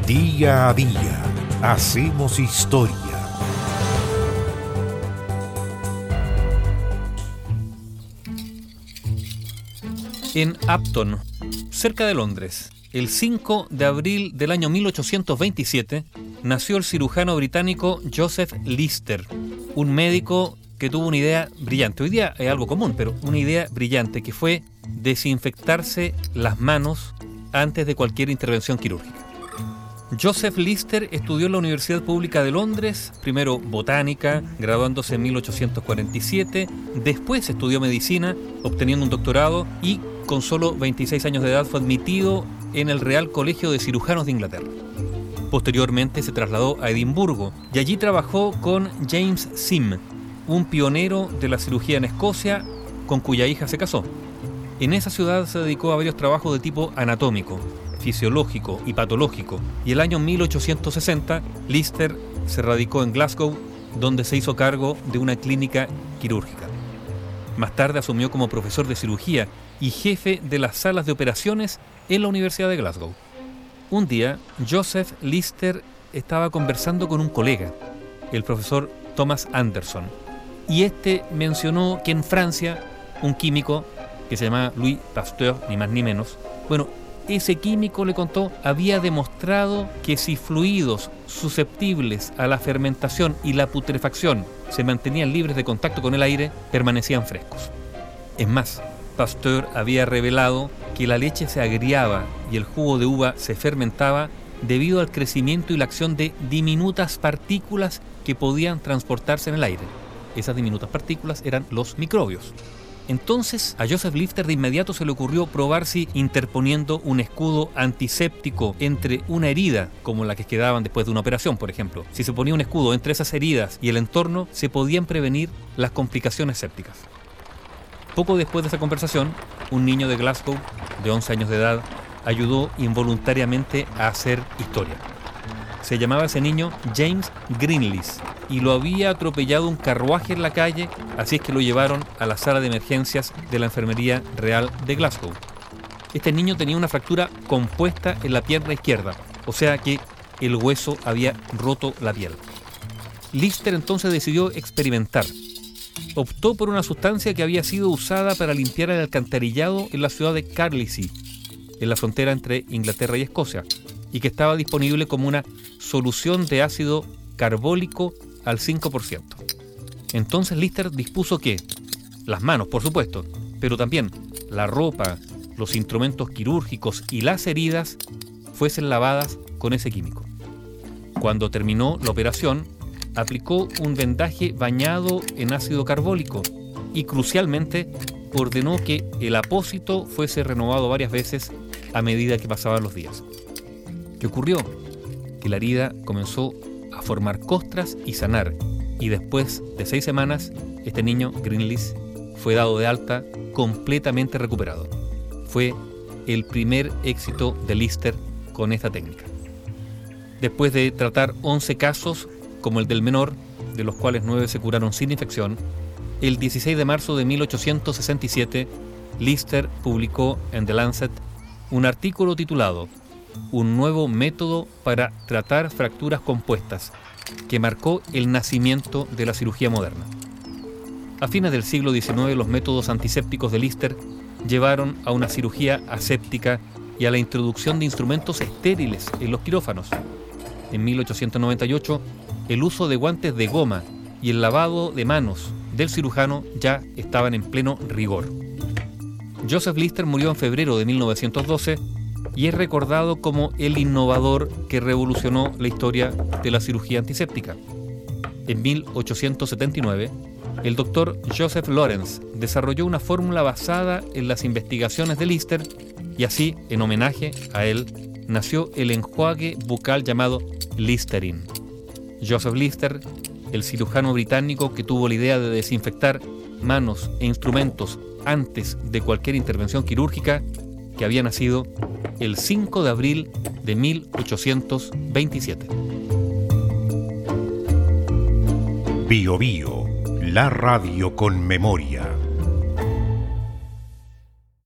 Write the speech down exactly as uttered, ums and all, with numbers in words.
Día a día hacemos historia. En Upton, cerca de Londres, el cinco de abril del año mil ochocientos veintisiete, nació el cirujano británico Joseph Lister, un médico que tuvo una idea brillante. Hoy día es algo común, pero una idea brillante que fue desinfectarse las manos antes de cualquier intervención quirúrgica. Joseph Lister estudió en la Universidad Pública de Londres, primero botánica, graduándose en mil ochocientos cuarenta y siete, después estudió medicina, obteniendo un doctorado y con solo veintiséis años de edad fue admitido en el Real Colegio de Cirujanos de Inglaterra. Posteriormente se trasladó a Edimburgo y allí trabajó con James Sim, un pionero de la cirugía en Escocia con cuya hija se casó. En esa ciudad se dedicó a varios trabajos de tipo anatómico, fisiológico y patológico, y el año mil ochocientos sesenta Lister se radicó en Glasgow, donde se hizo cargo de una clínica quirúrgica. Más tarde asumió como profesor de cirugía y jefe de las salas de operaciones en la Universidad de Glasgow. Un día, Joseph Lister estaba conversando con un colega, el profesor Thomas Anderson, y este mencionó que en Francia, un químico que se llamaba Louis Pasteur, ni más ni menos, bueno, ese químico, le contó, había demostrado que si fluidos susceptibles a la fermentación y la putrefacción se mantenían libres de contacto con el aire, permanecían frescos. Es más, Pasteur había revelado que la leche se agriaba y el jugo de uva se fermentaba debido al crecimiento y la acción de diminutas partículas que podían transportarse en el aire. Esas diminutas partículas eran los microbios. Entonces a Joseph Lister de inmediato se le ocurrió probar si interponiendo un escudo antiséptico entre una herida, como la que quedaban después de una operación, por ejemplo, si se ponía un escudo entre esas heridas y el entorno, se podían prevenir las complicaciones sépticas. Poco después de esa conversación, un niño de Glasgow, de once años de edad, ayudó involuntariamente a hacer historia. Se llamaba ese niño James Greenlees y lo había atropellado un carruaje en la calle, así es que lo llevaron a la sala de emergencias de la Enfermería Real de Glasgow. Este niño tenía una fractura compuesta en la pierna izquierda, o sea que el hueso había roto la piel. Lister entonces decidió experimentar. Optó por una sustancia que había sido usada para limpiar el alcantarillado en la ciudad de Carlisle, en la frontera entre Inglaterra y Escocia, y que estaba disponible como una solución de ácido carbólico al cinco por ciento. Entonces Lister dispuso que las manos, por supuesto, pero también la ropa, los instrumentos quirúrgicos y las heridas fuesen lavadas con ese químico. Cuando terminó la operación, aplicó un vendaje bañado en ácido carbólico y, crucialmente, ordenó que el apósito fuese renovado varias veces a medida que pasaban los días. ¿Qué ocurrió? Que la herida comenzó a formar costras y sanar, y después de seis semanas, este niño, Greenlees, fue dado de alta completamente recuperado. Fue el primer éxito de Lister con esta técnica. Después de tratar once casos, como el del menor, de los cuales nueve se curaron sin infección, el dieciséis de marzo de mil ochocientos sesenta y siete, Lister publicó en The Lancet un artículo titulado Un nuevo método para tratar fracturas compuestas, que marcó el nacimiento de la cirugía moderna. A fines del siglo diecinueve, los métodos antisépticos de Lister llevaron a una cirugía aséptica y a la introducción de instrumentos estériles en los quirófanos. En mil ochocientos noventa y ocho, el uso de guantes de goma y el lavado de manos del cirujano ya estaban en pleno rigor. Joseph Lister murió en febrero de mil novecientos doce y es recordado como el innovador que revolucionó la historia de la cirugía antiséptica. En mil ochocientos setenta y nueve, el doctor Joseph Lawrence desarrolló una fórmula basada en las investigaciones de Lister y así, en homenaje a él, nació el enjuague bucal llamado Listerine. Joseph Lister, el cirujano británico que tuvo la idea de desinfectar manos e instrumentos antes de cualquier intervención quirúrgica, que había nacido el cinco de abril de mil ochocientos veintisiete. Bio Bio, la radio con memoria.